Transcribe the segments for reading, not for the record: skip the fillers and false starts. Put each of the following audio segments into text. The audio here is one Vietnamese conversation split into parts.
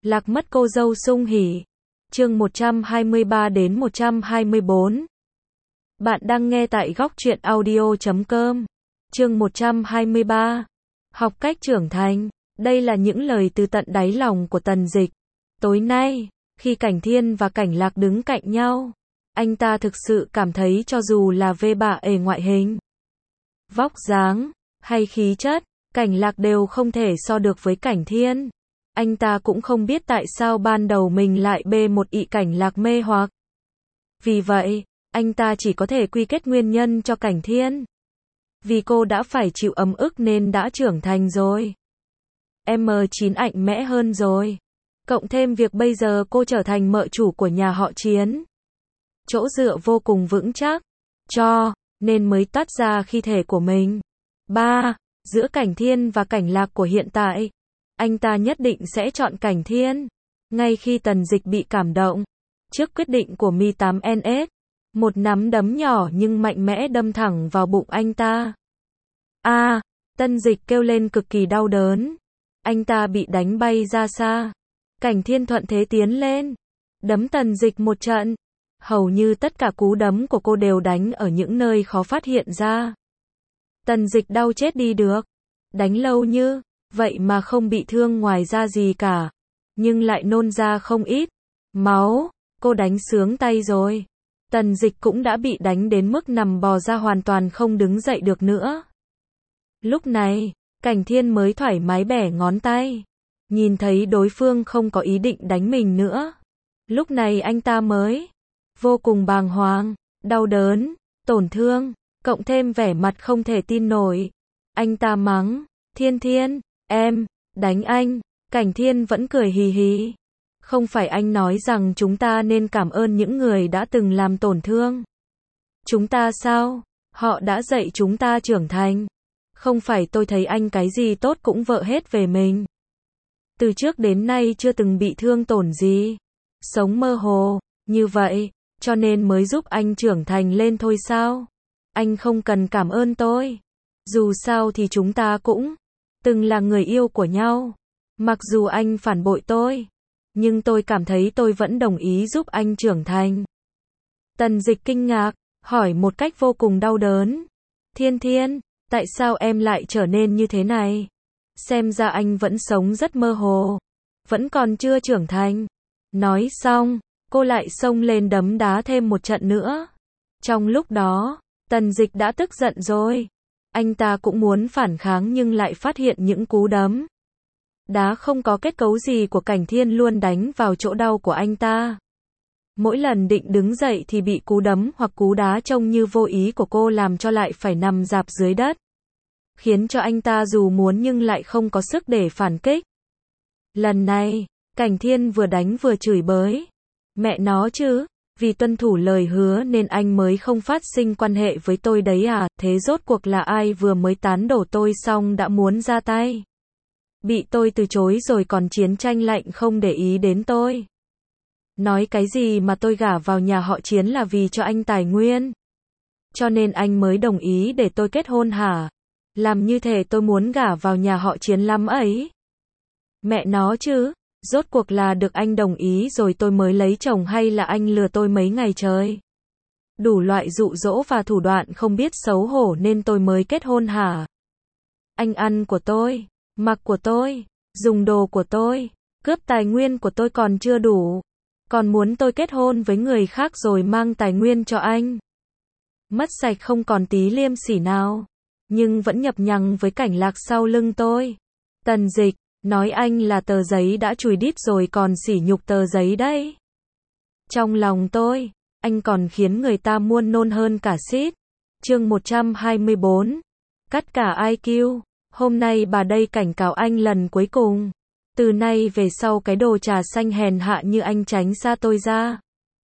Lạc mất cô dâu sung hỉ. Chương 123 đến 124. Bạn đang nghe tại góc truyện audio.com. Chương 123. Học cách trưởng thành. Đây là những lời từ tận đáy lòng của Tần Dịch. Tối nay, khi Cảnh Thiên và Cảnh Lạc đứng cạnh nhau, anh ta thực sự cảm thấy cho dù là về ngoại hình, vóc dáng, hay khí chất, Cảnh Lạc đều không thể so được với Cảnh Thiên. Anh ta cũng không biết tại sao ban đầu mình lại bê một Cảnh Lạc mê hoặc. Vì vậy, anh ta chỉ có thể quy kết nguyên nhân cho Cảnh Thiên. Vì cô đã phải chịu ấm ức nên đã trưởng thành rồi. M9 mạnh mẽ hơn rồi. Cộng thêm việc bây giờ cô trở thành mợ chủ của nhà họ Chiến. Chỗ dựa vô cùng vững chắc. Cho nên mới toát ra khí thể của mình. 3. Giữa Cảnh Thiên và Cảnh Lạc của hiện tại, anh ta nhất định sẽ chọn Cảnh Thiên. Ngay khi Tần Dịch bị cảm động trước quyết định của Mi8NS, một nắm đấm nhỏ nhưng mạnh mẽ đâm thẳng vào bụng anh ta. Tần Dịch kêu lên cực kỳ đau đớn. Anh ta bị đánh bay ra xa. Cảnh Thiên thuận thế tiến lên, đấm Tần Dịch một trận. Hầu như tất cả cú đấm của cô đều đánh ở những nơi khó phát hiện ra. Tần Dịch đau chết đi được. Đánh lâu như vậy mà không bị thương ngoài da gì cả, nhưng lại nôn ra không ít máu. Cô đánh sướng tay rồi. Tần Dịch cũng đã bị đánh đến mức nằm bò ra hoàn toàn không đứng dậy được nữa. Lúc này, Cảnh Thiên mới thoải mái bẻ ngón tay. Nhìn thấy đối phương không có ý định đánh mình nữa. Lúc này anh ta mới vô cùng bàng hoàng, đau đớn, tổn thương, cộng thêm vẻ mặt không thể tin nổi. Anh ta mắng, Thiên, em, đánh anh. Cảnh Thiên vẫn cười hì hì. Không phải anh nói rằng chúng ta nên cảm ơn những người đã từng làm tổn thương chúng ta sao? Họ đã dạy chúng ta trưởng thành. Không phải tôi thấy anh cái gì tốt cũng vợ hết về mình. Từ trước đến nay chưa từng bị thương tổn gì. Sống mơ hồ, như vậy, cho nên mới giúp anh trưởng thành lên thôi sao? Anh không cần cảm ơn tôi. Dù sao thì chúng ta cũng từng là người yêu của nhau. Mặc dù anh phản bội tôi, nhưng tôi cảm thấy tôi vẫn đồng ý giúp anh trưởng thành. Tần Dịch kinh ngạc, hỏi một cách vô cùng đau đớn. Thiên, tại sao em lại trở nên như thế này? Xem ra anh vẫn sống rất mơ hồ, vẫn còn chưa trưởng thành. Nói xong, cô lại xông lên đấm đá thêm một trận nữa. Trong lúc đó, Tần Dịch đã tức giận rồi. Anh ta cũng muốn phản kháng nhưng lại phát hiện những cú đấm đá không có kết cấu gì của Cảnh Thiên luôn đánh vào chỗ đau của anh ta. Mỗi lần định đứng dậy thì bị cú đấm hoặc cú đá trông như vô ý của cô làm cho lại phải nằm rạp dưới đất, khiến cho anh ta dù muốn nhưng lại không có sức để phản kích. Lần này, Cảnh Thiên vừa đánh vừa chửi bới. Mẹ nó chứ, vì tuân thủ lời hứa nên anh mới không phát sinh quan hệ với tôi đấy à? Thế rốt cuộc là ai vừa mới tán đổ tôi xong đã muốn ra tay? Bị tôi từ chối rồi còn chiến tranh lạnh không để ý đến tôi. Nói cái gì mà tôi gả vào nhà họ Chiến là vì cho anh tài nguyên, cho nên anh mới đồng ý để tôi kết hôn hả? Làm như thể tôi muốn gả vào nhà họ Chiến lắm ấy. Mẹ nó chứ, rốt cuộc là được anh đồng ý rồi tôi mới lấy chồng hay là anh lừa tôi mấy ngày trời? Đủ loại dụ dỗ và thủ đoạn không biết xấu hổ nên tôi mới kết hôn hả? Anh ăn của tôi, mặc của tôi, dùng đồ của tôi, cướp tài nguyên của tôi còn chưa đủ, còn muốn tôi kết hôn với người khác rồi mang tài nguyên cho anh. Mất sạch không còn tí liêm sỉ nào, nhưng vẫn nhập nhằng với Cảnh Lạc sau lưng tôi. Tần Dịch, nói anh là tờ giấy đã chùi đít rồi còn sỉ nhục tờ giấy đấy. Trong lòng tôi, anh còn khiến người ta buồn nôn hơn cả xít. Chương 124. Cắt cả IQ. Hôm nay bà đây cảnh cáo anh lần cuối cùng. Từ nay về sau cái đồ trà xanh hèn hạ như anh tránh xa tôi ra.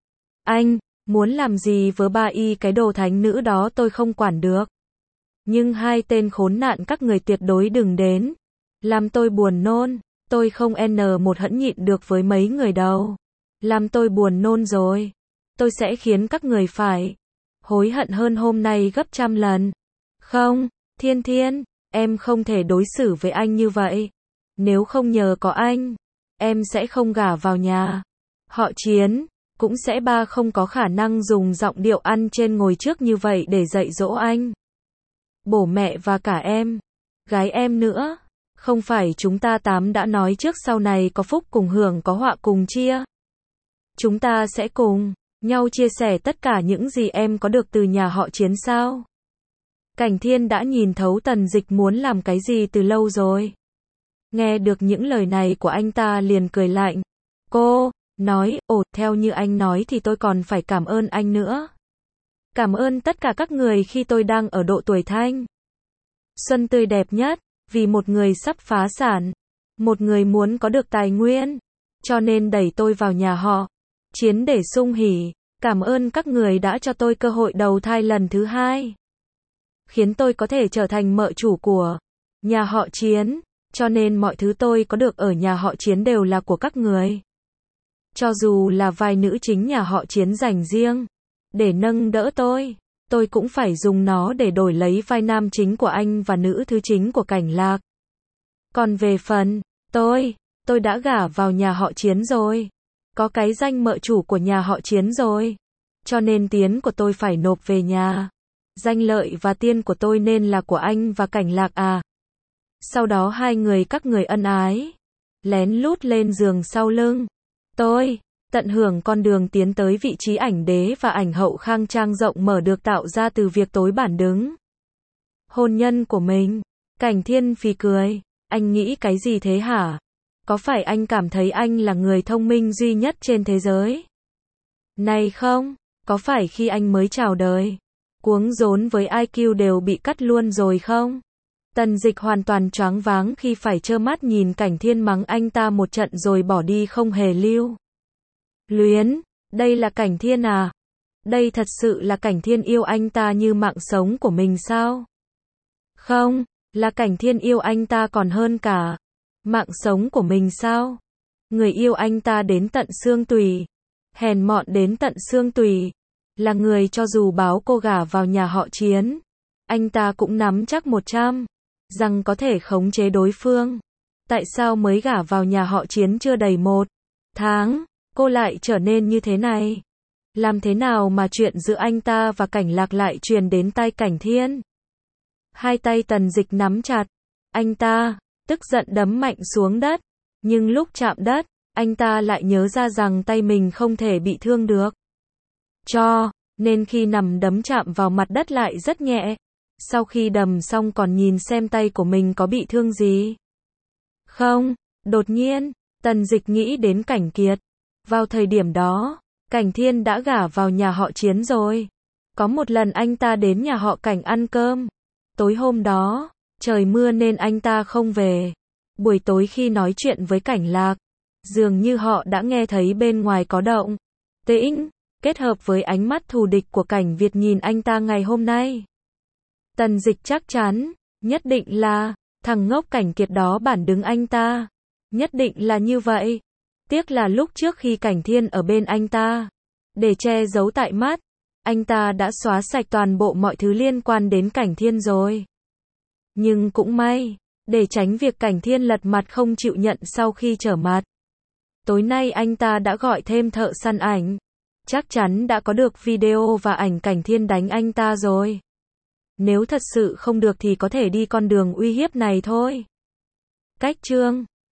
Anh muốn làm gì với cái đồ thánh nữ đó tôi không quản được. Nhưng hai tên khốn nạn các người tuyệt đối đừng đến làm tôi buồn nôn. Tôi không một hẫn nhịn được với mấy người đâu. Làm tôi buồn nôn rồi, tôi sẽ khiến các người phải hối hận hơn hôm nay gấp trăm lần. Không, Thiên, em không thể đối xử với anh như vậy. Nếu không nhờ có anh, em sẽ không gả vào nhà họ Chiến, cũng sẽ ba không có khả năng dùng giọng điệu ăn trên ngồi trước như vậy để dạy dỗ anh. Bố mẹ và cả em, gái em nữa, không phải chúng ta tám đã nói trước sau này có phúc cùng hưởng có họa cùng chia. Chúng ta sẽ cùng nhau chia sẻ tất cả những gì em có được từ nhà họ Chiến sao? Cảnh Thiên đã nhìn thấu Tần Dịch muốn làm cái gì từ lâu rồi. Nghe được những lời này của anh ta liền cười lạnh. Cô nói, theo như anh nói thì tôi còn phải cảm ơn anh nữa. Cảm ơn tất cả các người khi tôi đang ở độ tuổi thanh xuân tươi đẹp nhất, vì một người sắp phá sản, một người muốn có được tài nguyên, cho nên đẩy tôi vào nhà họ Chiến để sung hỉ. Cảm ơn các người đã cho tôi cơ hội đầu thai lần thứ hai, khiến tôi có thể trở thành mợ chủ của nhà họ Chiến, cho nên mọi thứ tôi có được ở nhà họ Chiến đều là của các người. Cho dù là vai nữ chính nhà họ Chiến dành riêng để nâng đỡ tôi cũng phải dùng nó để đổi lấy vai nam chính của anh và nữ thứ chính của Cảnh Lạc. Còn về phần tôi đã gả vào nhà họ Chiến rồi, có cái danh mợ chủ của nhà họ Chiến rồi, cho nên tiền của tôi phải nộp về nhà. Danh lợi và tiền của tôi nên là của anh và Cảnh Lạc à. Sau đó hai người các người ân ái, lén lút lên giường sau lưng tôi, tận hưởng con đường tiến tới vị trí ảnh đế và ảnh hậu khang trang rộng mở được tạo ra từ việc tối bản đứng hôn nhân của mình. Cảnh Thiên phì cười, anh nghĩ cái gì thế hả? Có phải anh cảm thấy anh là người thông minh duy nhất trên thế giới này không? Có phải khi anh mới chào đời, cuống rốn với IQ đều bị cắt luôn rồi không? Tần Dịch hoàn toàn choáng váng khi phải trơ mắt nhìn Cảnh Thiên mắng anh ta một trận rồi bỏ đi không hề lưu luyến. Đây là Cảnh Thiên à? Đây thật sự là Cảnh Thiên yêu anh ta như mạng sống của mình sao? Không, là Cảnh Thiên yêu anh ta còn hơn cả mạng sống của mình sao? Người yêu anh ta đến tận xương tủy, hèn mọn đến tận xương tủy, là người cho dù báo cô gả vào nhà họ Chiến, anh ta cũng nắm chắc 100 rằng có thể khống chế đối phương. Tại sao mới gả vào nhà họ Chiến chưa đầy 1 tháng, cô lại trở nên như thế này? Làm thế nào mà chuyện giữa anh ta và Cảnh Lạc lại truyền đến tai Cảnh Thiên? Hai tay Tần Dịch nắm chặt, anh ta tức giận đấm mạnh xuống đất, nhưng lúc chạm đất, anh ta lại nhớ ra rằng tay mình không thể bị thương được, cho nên khi nằm đấm chạm vào mặt đất lại rất nhẹ. Sau khi đấm xong còn nhìn xem tay của mình có bị thương gì không. Đột nhiên, Tần Dịch nghĩ đến Cảnh Kiệt. Vào thời điểm đó, Cảnh Thiên đã gả vào nhà họ Chiến rồi. Có một lần anh ta đến nhà họ Cảnh ăn cơm. Tối hôm đó, trời mưa nên anh ta không về. Buổi tối khi nói chuyện với Cảnh Lạc, dường như họ đã nghe thấy bên ngoài có động tĩnh, kết hợp với ánh mắt thù địch của Cảnh Việt nhìn anh ta ngày hôm nay. Tần Dịch chắc chắn, nhất định là thằng ngốc Cảnh Kiệt đó bản đứng anh ta. Nhất định là như vậy. Tiếc là lúc trước khi Cảnh Thiên ở bên anh ta, để che giấu tại mắt, anh ta đã xóa sạch toàn bộ mọi thứ liên quan đến Cảnh Thiên rồi. Nhưng cũng may, để tránh việc Cảnh Thiên lật mặt không chịu nhận sau khi trở mặt, tối nay anh ta đã gọi thêm thợ săn ảnh. Chắc chắn đã có được video và ảnh Cảnh Thiên đánh anh ta rồi. Nếu thật sự không được thì có thể đi con đường uy hiếp này thôi. Cách chương